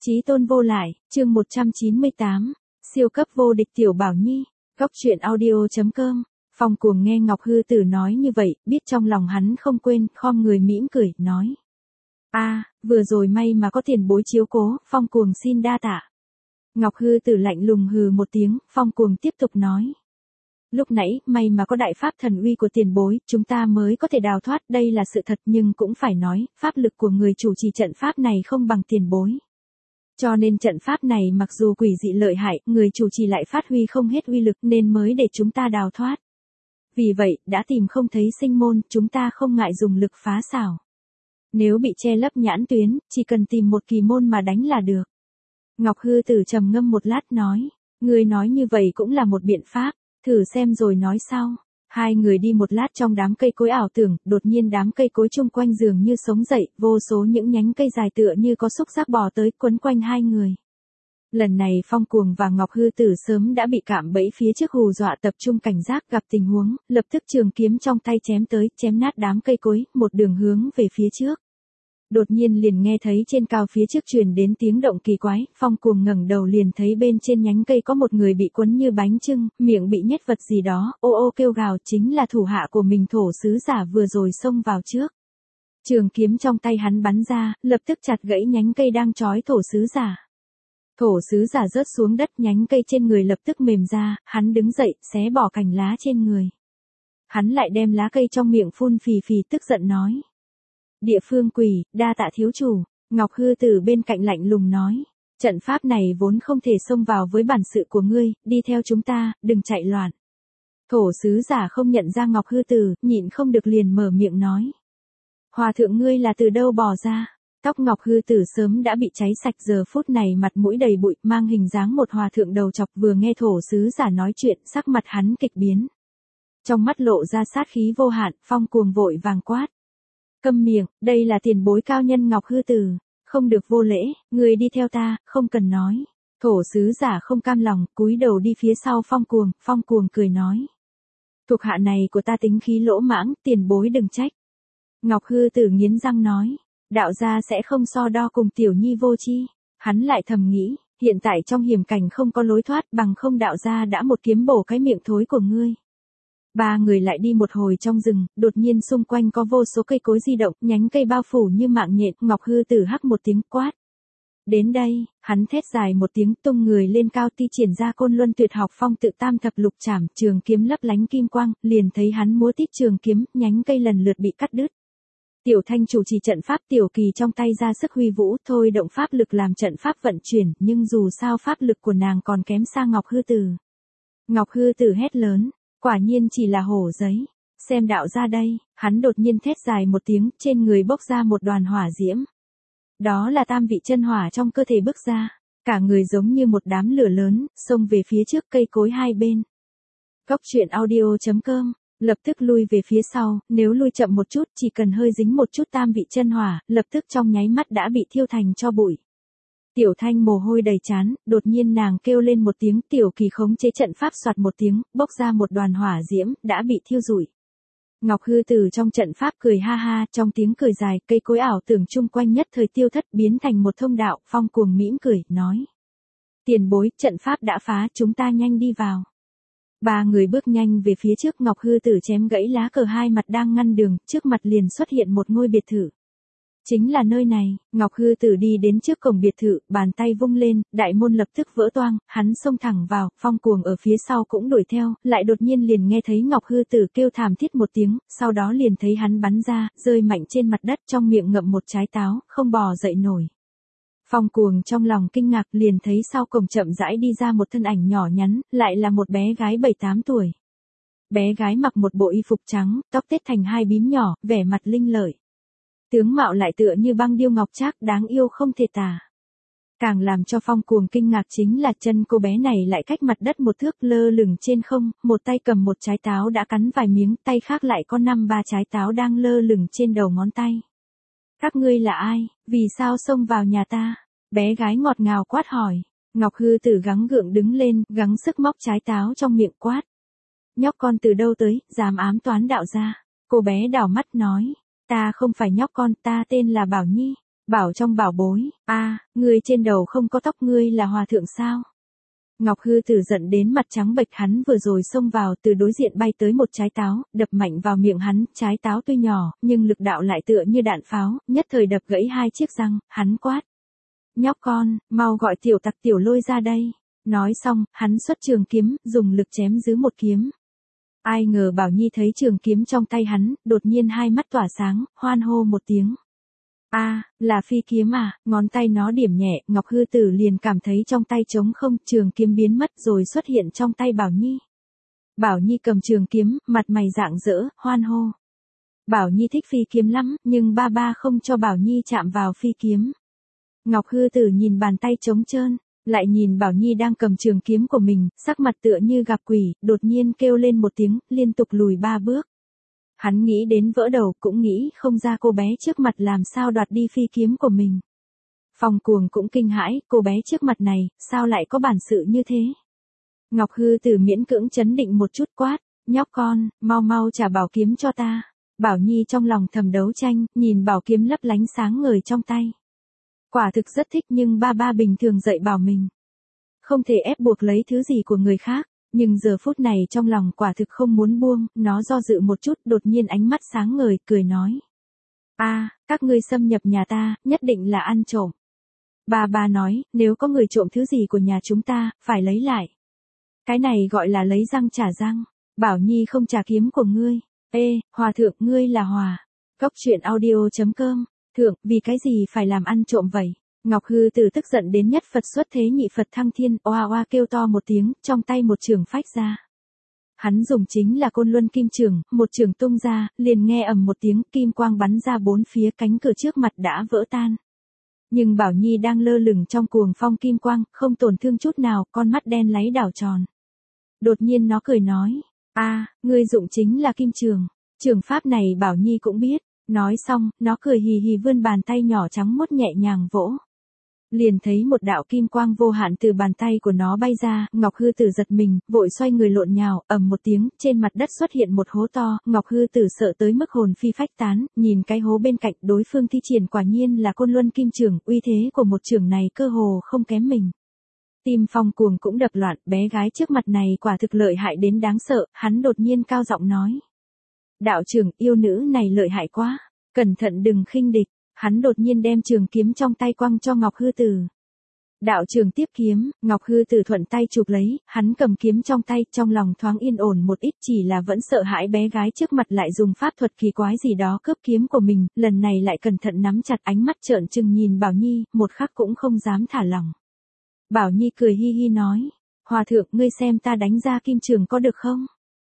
Chí tôn vô lại, chương 198, siêu cấp vô địch tiểu Bảo Nhi, góc truyện audio.com. Phong Cuồng nghe Ngọc Hư Tử nói như vậy, biết trong lòng hắn không quên, khom người mỉm cười, nói. Vừa rồi may mà có tiền bối chiếu cố, Phong Cuồng xin đa tạ. Ngọc Hư Tử lạnh lùng hừ một tiếng, Phong Cuồng tiếp tục nói. Lúc nãy, may mà có đại pháp thần uy của tiền bối, chúng ta mới có thể đào thoát, đây là sự thật nhưng cũng phải nói, pháp lực của người chủ trì trận pháp này không bằng tiền bối. Cho nên trận pháp này mặc dù quỷ dị lợi hại, người chủ trì lại phát huy không hết uy lực nên mới để chúng ta đào thoát. Vì vậy, đã tìm không thấy sinh môn, chúng ta không ngại dùng lực phá xảo. Nếu bị che lấp nhãn tuyến, chỉ cần tìm một kỳ môn mà đánh là được. Ngọc Hư Tử trầm ngâm một lát nói, người nói như vậy cũng là một biện pháp, thử xem rồi nói sau. Hai người đi một lát trong đám cây cối ảo tưởng, đột nhiên đám cây cối chung quanh dường như sống dậy, vô số những nhánh cây dài tựa như có xúc giác bò tới quấn quanh hai người. Lần này Phong Cuồng và Ngọc Hư Tử sớm đã bị cạm bẫy phía trước hù dọa, tập trung cảnh giác, gặp tình huống, lập tức trường kiếm trong tay chém tới, chém nát đám cây cối, một đường hướng về phía trước. Đột nhiên liền nghe thấy trên cao phía trước truyền đến tiếng động kỳ quái, Phong Cuồng ngẩng đầu liền thấy bên trên nhánh cây có một người bị quấn như bánh chưng, miệng bị nhét vật gì đó, ô ô kêu gào, chính là thủ hạ của mình thổ sứ giả vừa rồi xông vào trước. Trường kiếm trong tay hắn bắn ra, lập tức chặt gãy nhánh cây đang trói thổ sứ giả. Thổ sứ giả rớt xuống đất, nhánh cây trên người lập tức mềm ra, hắn đứng dậy, xé bỏ cành lá trên người. Hắn lại đem lá cây trong miệng phun phì phì, tức giận nói. Địa phương quỷ, đa tạ thiếu chủ. Ngọc Hư Tử bên cạnh lạnh lùng nói. Trận pháp này vốn không thể xông vào với bản sự của ngươi, đi theo chúng ta, đừng chạy loạn. Thổ sứ giả không nhận ra Ngọc Hư Tử, nhịn không được liền mở miệng nói. Hòa thượng ngươi là từ đâu bò ra? Tóc Ngọc Hư Tử sớm đã bị cháy sạch, giờ phút này mặt mũi đầy bụi, mang hình dáng một hòa thượng đầu chọc, vừa nghe thổ sứ giả nói chuyện, sắc mặt hắn kịch biến. Trong mắt lộ ra sát khí vô hạn, Phong Cuồng vội vàng quát. Câm miệng, đây là tiền bối cao nhân Ngọc Hư Tử, không được vô lễ, người đi theo ta, không cần nói. Thổ sứ giả không cam lòng, cúi đầu đi phía sau Phong Cuồng cười nói. Thuộc hạ này của ta tính khí lỗ mãng, tiền bối đừng trách. Ngọc Hư Tử nghiến răng nói, đạo gia sẽ không so đo cùng tiểu nhi vô chi. Hắn lại thầm nghĩ, hiện tại trong hiểm cảnh không có lối thoát, bằng không đạo gia đã một kiếm bổ cái miệng thối của ngươi. Ba người lại đi một hồi trong rừng, đột nhiên xung quanh có vô số cây cối di động, nhánh cây bao phủ như mạng nhện, Ngọc Hư Tử hắc một tiếng quát. Đến đây, hắn thét dài một tiếng, tung người lên cao, thi triển ra Côn Luân Tuyệt Học Phong Tự Tam Thập Lục Trảm, trường kiếm lấp lánh kim quang, liền thấy hắn múa tít trường kiếm, nhánh cây lần lượt bị cắt đứt. Tiểu Thanh chủ trì trận pháp Tiểu Kỳ trong tay ra sức huy vũ, thôi động pháp lực làm trận pháp vận chuyển, nhưng dù sao pháp lực của nàng còn kém xa Ngọc Hư Tử. Ngọc Hư Tử hét lớn. Quả nhiên chỉ là hổ giấy, xem đạo ra đây, hắn đột nhiên thét dài một tiếng, trên người bốc ra một đoàn hỏa diễm. Đó là tam vị chân hỏa trong cơ thể bức ra, cả người giống như một đám lửa lớn, xông về phía trước cây cối hai bên. Góc truyện audio.com, lập tức lui về phía sau, nếu lui chậm một chút, chỉ cần hơi dính một chút tam vị chân hỏa, lập tức trong nháy mắt đã bị thiêu thành tro bụi. Tiểu Thanh mồ hôi đầy trán, đột nhiên nàng kêu lên một tiếng, Tiểu Kỳ khống chế trận pháp soạt một tiếng, bốc ra một đoàn hỏa diễm, đã bị thiêu rụi. Ngọc Hư Tử trong trận pháp cười ha ha, trong tiếng cười dài, cây cối ảo tưởng chung quanh nhất thời tiêu thất, biến thành một thông đạo, Phong Cuồng mỉm cười, nói. Tiền bối, trận pháp đã phá, chúng ta nhanh đi vào. Ba người bước nhanh về phía trước, Ngọc Hư Tử chém gãy lá cờ hai mặt đang ngăn đường, trước mặt liền xuất hiện một ngôi biệt thự. Chính là nơi này, Ngọc Hư Tử đi đến trước cổng biệt thự, bàn tay vung lên, đại môn lập tức vỡ toang, hắn xông thẳng vào, Phong Cuồng ở phía sau cũng đuổi theo, lại đột nhiên liền nghe thấy Ngọc Hư Tử kêu thảm thiết một tiếng, sau đó liền thấy hắn bắn ra, rơi mạnh trên mặt đất, trong miệng ngậm một trái táo, không bò dậy nổi. Phong Cuồng trong lòng kinh ngạc, liền thấy sau cổng chậm rãi đi ra một thân ảnh nhỏ nhắn, lại là một bé gái 7-8 tuổi. Bé gái mặc một bộ y phục trắng, tóc tết thành hai bím nhỏ, vẻ mặt linh lợi. Tướng mạo lại tựa như băng điêu ngọc trác, đáng yêu không thể tả. Càng làm cho Phong Cuồng kinh ngạc chính là chân cô bé này lại cách mặt đất một thước, lơ lửng trên không, một tay cầm một trái táo đã cắn vài miếng, tay khác lại có 5-3 trái táo đang lơ lửng trên đầu ngón tay. Các ngươi là ai, vì sao xông vào nhà ta? Bé gái ngọt ngào quát hỏi. Ngọc Hư Tử gắng gượng đứng lên, gắng sức móc trái táo trong miệng quát. Nhóc con từ đâu tới, dám ám toán đạo gia? Cô bé đảo mắt nói. Ta không phải nhóc con, ta tên là Bảo Nhi. Bảo trong bảo bối, ngươi trên đầu không có tóc, ngươi là hòa thượng sao? Ngọc Hư Tử giận đến mặt trắng bệch, hắn vừa rồi xông vào, từ đối diện bay tới một trái táo, đập mạnh vào miệng hắn, trái táo tuy nhỏ, nhưng lực đạo lại tựa như đạn pháo, nhất thời đập gãy hai chiếc răng, hắn quát. Nhóc con, mau gọi tiểu tặc tiểu lôi ra đây. Nói xong, hắn xuất trường kiếm, dùng lực chém giữ một kiếm. Ai ngờ Bảo Nhi thấy trường kiếm trong tay hắn, đột nhiên hai mắt tỏa sáng, hoan hô một tiếng. Là phi kiếm à, ngón tay nó điểm nhẹ, Ngọc Hư Tử liền cảm thấy trong tay trống không, trường kiếm biến mất rồi xuất hiện trong tay Bảo Nhi. Bảo Nhi cầm trường kiếm, mặt mày rạng rỡ, hoan hô. Bảo Nhi thích phi kiếm lắm, nhưng ba ba không cho Bảo Nhi chạm vào phi kiếm. Ngọc Hư Tử nhìn bàn tay trống trơn, lại nhìn Bảo Nhi đang cầm trường kiếm của mình, sắc mặt tựa như gặp quỷ, đột nhiên kêu lên một tiếng, liên tục lùi 3 bước. Hắn nghĩ đến vỡ đầu, cũng nghĩ không ra cô bé trước mặt làm sao đoạt đi phi kiếm của mình. Phong Cuồng cũng kinh hãi, cô bé trước mặt này, sao lại có bản sự như thế? Ngọc Hư Tử miễn cưỡng trấn định một chút, quát, nhóc con, mau mau trả bảo kiếm cho ta. Bảo Nhi trong lòng thầm đấu tranh, nhìn bảo kiếm lấp lánh sáng ngời trong tay. Quả thực rất thích, nhưng ba ba bình thường dạy bảo mình. Không thể ép buộc lấy thứ gì của người khác, nhưng giờ phút này trong lòng quả thực không muốn buông, nó do dự một chút, đột nhiên ánh mắt sáng ngời, cười nói. Các ngươi xâm nhập nhà ta, nhất định là ăn trộm. Ba ba nói, nếu có người trộm thứ gì của nhà chúng ta, phải lấy lại. Cái này gọi là lấy răng trả răng. Bảo Nhi không trả kiếm của ngươi. Hòa thượng, ngươi là hòa. Cốc truyện audio.com. Thượng, vì cái gì phải làm ăn trộm vậy? Ngọc Hư Tử tức giận đến nhất Phật xuất thế nhị Phật thăng thiên, oa oa kêu to một tiếng, trong tay một chưởng phách ra. Hắn dùng chính là Côn Luân Kim Chưởng, một chưởng tung ra, liền nghe ầm một tiếng, kim quang bắn ra bốn phía, cánh cửa trước mặt đã vỡ tan. Nhưng Bảo Nhi đang lơ lửng trong cuồng phong kim quang, không tổn thương chút nào, con mắt đen láy đảo tròn. Đột nhiên nó cười nói, ngươi dụng chính là kim chưởng, chưởng pháp này Bảo Nhi cũng biết. Nói xong, nó cười hì hì vươn bàn tay nhỏ trắng muốt nhẹ nhàng vỗ. Liền thấy một đạo kim quang vô hạn từ bàn tay của nó bay ra, Ngọc Hư Tử giật mình, vội xoay người lộn nhào, ầm một tiếng, trên mặt đất xuất hiện một hố to, Ngọc Hư Tử sợ tới mức hồn phi phách tán, nhìn cái hố bên cạnh, đối phương thi triển quả nhiên là Côn Luân Kim Chưởng, uy thế của một chưởng này cơ hồ không kém mình. Tim Phong Cuồng cũng đập loạn, bé gái trước mặt này quả thực lợi hại đến đáng sợ, hắn đột nhiên cao giọng nói. Đạo trưởng, yêu nữ này lợi hại quá, cẩn thận đừng khinh địch. Hắn đột nhiên đem trường kiếm trong tay quăng cho Ngọc Hư Tử. Đạo trưởng tiếp kiếm, Ngọc Hư Tử thuận tay chụp lấy, hắn cầm kiếm trong tay, trong lòng thoáng yên ổn một ít, chỉ là vẫn sợ hãi bé gái trước mặt lại dùng pháp thuật kỳ quái gì đó cướp kiếm của mình, lần này lại cẩn thận nắm chặt, ánh mắt trợn trừng nhìn Bảo Nhi, một khắc cũng không dám thả lỏng. Bảo Nhi cười hi hi nói, hòa thượng, ngươi xem ta đánh ra kim chưởng có được không?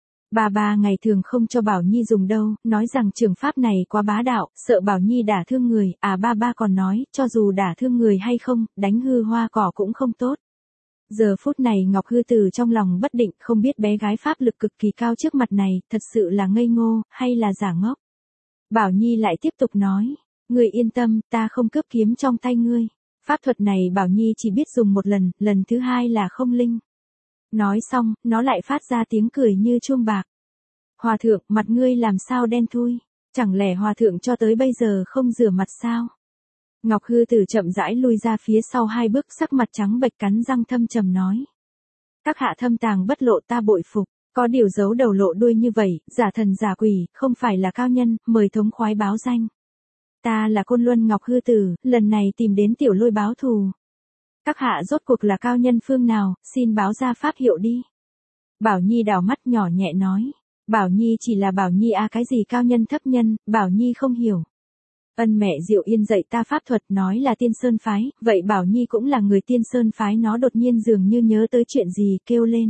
Ba ngày thường không cho Bảo Nhi dùng đâu, nói rằng trường pháp này quá bá đạo, sợ Bảo Nhi đả thương người, ba còn nói, cho dù đả thương người hay không, đánh hư hoa cỏ cũng không tốt. Giờ phút này Ngọc Hư Tử trong lòng bất định, không biết bé gái pháp lực cực kỳ cao trước mặt này, thật sự là ngây ngô, hay là giả ngốc. Bảo Nhi lại tiếp tục nói, ngươi yên tâm, ta không cướp kiếm trong tay ngươi. Pháp thuật này Bảo Nhi chỉ biết dùng một lần, lần thứ hai là không linh. Nói xong, nó lại phát ra tiếng cười như chuông bạc. Hòa thượng, mặt ngươi làm sao đen thui? Chẳng lẽ hòa thượng cho tới bây giờ không rửa mặt sao? Ngọc Hư Tử chậm rãi lui ra phía sau 2 bước, sắc mặt trắng bệch, cắn răng thâm trầm nói. Các hạ thâm tàng bất lộ, ta bội phục, có điều giấu đầu lộ đuôi như vậy, giả thần giả quỷ, không phải là cao nhân, mời thống khoái báo danh. Ta là Côn Luân Ngọc Hư Tử, lần này tìm đến tiểu lôi báo thù. Các hạ rốt cuộc là cao nhân phương nào, xin báo ra pháp hiệu đi. Bảo Nhi đảo mắt nhỏ nhẹ nói. Bảo Nhi chỉ là Bảo Nhi cái gì cao nhân thấp nhân, Bảo Nhi không hiểu. Ân mẹ Diệu Yên dạy ta pháp thuật, nói là Tiên Sơn Phái, vậy Bảo Nhi cũng là người Tiên Sơn Phái. Nó đột nhiên dường như nhớ tới chuyện gì, kêu lên.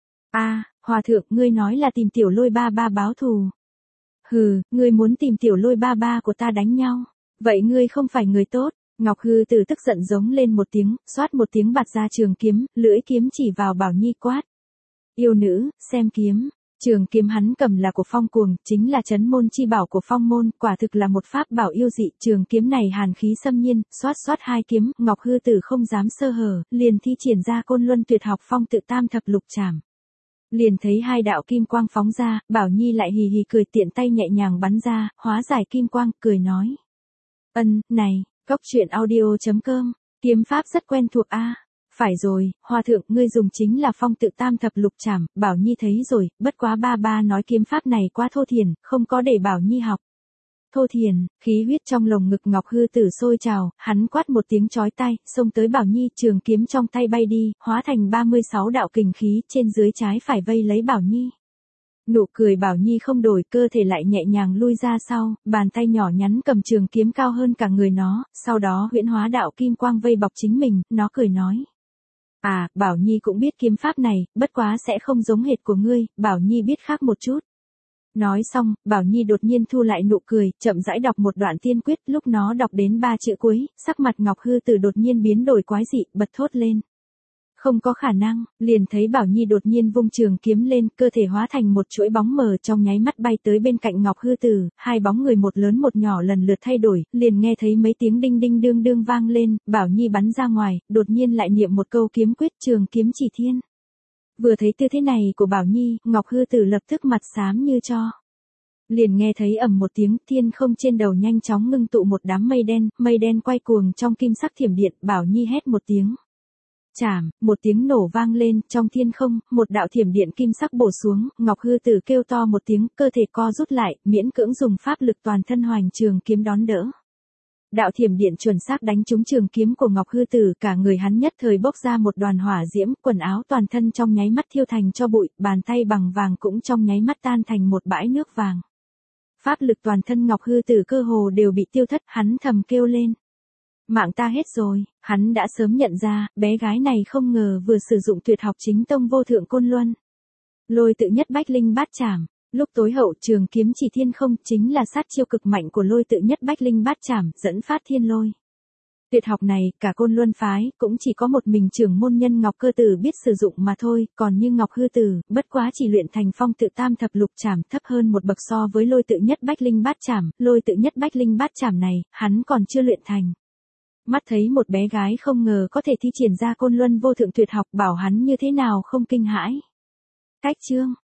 Hòa thượng, ngươi nói là tìm tiểu lôi ba ba báo thù. Hừ, ngươi muốn tìm tiểu lôi ba ba của ta đánh nhau. Vậy ngươi không phải người tốt. Ngọc Hư Tử tức giận giống lên một tiếng, xoát một tiếng bạt ra trường kiếm, lưỡi kiếm chỉ vào Bảo Nhi quát. Yêu nữ, xem kiếm. Trường kiếm hắn cầm là của Phong Cuồng, chính là trấn môn chi bảo của Phong môn, quả thực là một pháp bảo yêu dị, trường kiếm này hàn khí xâm nhiên, xoát 2 kiếm, Ngọc Hư Tử không dám sơ hở, liền thi triển ra Côn Luân Tuyệt Học Phong Tự Tam Thập Lục Trảm. Liền thấy 2 đạo kim quang phóng ra, Bảo Nhi lại hì hì cười, tiện tay nhẹ nhàng bắn ra, hóa giải kim quang, cười nói. Này, Cóc truyện audio.com, kiếm pháp rất quen thuộc a. Phải rồi, hòa thượng, ngươi dùng chính là phong tự tam thập lục trảm, Bảo Nhi thấy rồi, bất quá ba nói kiếm pháp này quá thô thiển, không có để Bảo Nhi học. Thô thiển, khí huyết trong lồng ngực Ngọc Hư Tử sôi trào, hắn quát một tiếng chói tai, xông tới Bảo Nhi, trường kiếm trong tay bay đi, hóa thành 36 đạo kình khí, trên dưới trái phải vây lấy Bảo Nhi. Nụ cười Bảo Nhi không đổi, cơ thể lại nhẹ nhàng lui ra sau, bàn tay nhỏ nhắn cầm trường kiếm cao hơn cả người nó, sau đó huyễn hóa đạo kim quang vây bọc chính mình, nó cười nói. À, Bảo Nhi cũng biết kiếm pháp này, bất quá sẽ không giống hệt của ngươi, Bảo Nhi biết khác một chút. Nói xong, Bảo Nhi đột nhiên thu lại nụ cười, chậm rãi đọc một đoạn tiên quyết, lúc nó đọc đến 3 chữ cuối, sắc mặt Ngọc Hư Tử đột nhiên biến đổi quái dị, bật thốt lên. Không có khả năng, liền thấy Bảo Nhi đột nhiên vung trường kiếm lên, cơ thể hóa thành một chuỗi bóng mờ trong nháy mắt bay tới bên cạnh Ngọc Hư Tử, hai bóng người một lớn một nhỏ lần lượt thay đổi, liền nghe thấy mấy tiếng đinh đinh đương đương vang lên, Bảo Nhi bắn ra ngoài, đột nhiên lại niệm một câu kiếm quyết trường kiếm chỉ thiên. Vừa thấy tư thế này của Bảo Nhi, Ngọc Hư Tử lập tức mặt xám như tro. Liền nghe thấy ầm một tiếng, thiên không trên đầu nhanh chóng ngưng tụ một đám mây đen quay cuồng trong kim sắc thiểm điện, Bảo Nhi hét một tiếng. Chảm, một tiếng nổ vang lên, trong thiên không, một đạo thiểm điện kim sắc bổ xuống, Ngọc Hư Tử kêu to một tiếng, cơ thể co rút lại, miễn cưỡng dùng pháp lực toàn thân hoành trường kiếm đón đỡ. Đạo thiểm điện chuẩn xác đánh trúng trường kiếm của Ngọc Hư Tử, cả người hắn nhất thời bốc ra một đoàn hỏa diễm, quần áo toàn thân trong nháy mắt thiêu thành tro bụi, bàn tay bằng vàng cũng trong nháy mắt tan thành một bãi nước vàng. Pháp lực toàn thân Ngọc Hư Tử cơ hồ đều bị tiêu thất, hắn thầm kêu lên. Mạng ta hết rồi, hắn đã sớm nhận ra, bé gái này không ngờ vừa sử dụng tuyệt học chính tông vô thượng côn luân. Lôi tự nhất bách linh bát trảm, lúc tối hậu trường kiếm chỉ thiên không chính là sát chiêu cực mạnh của lôi tự nhất bách linh bát trảm, dẫn phát thiên lôi. Tuyệt học này, cả côn luân phái, cũng chỉ có một mình trưởng môn nhân Ngọc Cơ Tử biết sử dụng mà thôi, còn như Ngọc Hư Tử, bất quá chỉ luyện thành phong tự tam thập lục trảm, thấp hơn một bậc so với lôi tự nhất bách linh bát trảm, lôi tự nhất bách linh bát trảm này, hắn còn chưa luyện thành. Mắt thấy một bé gái không ngờ có thể thi triển ra côn luân vô thượng tuyệt học, bảo hắn như thế nào không kinh hãi. Cách chương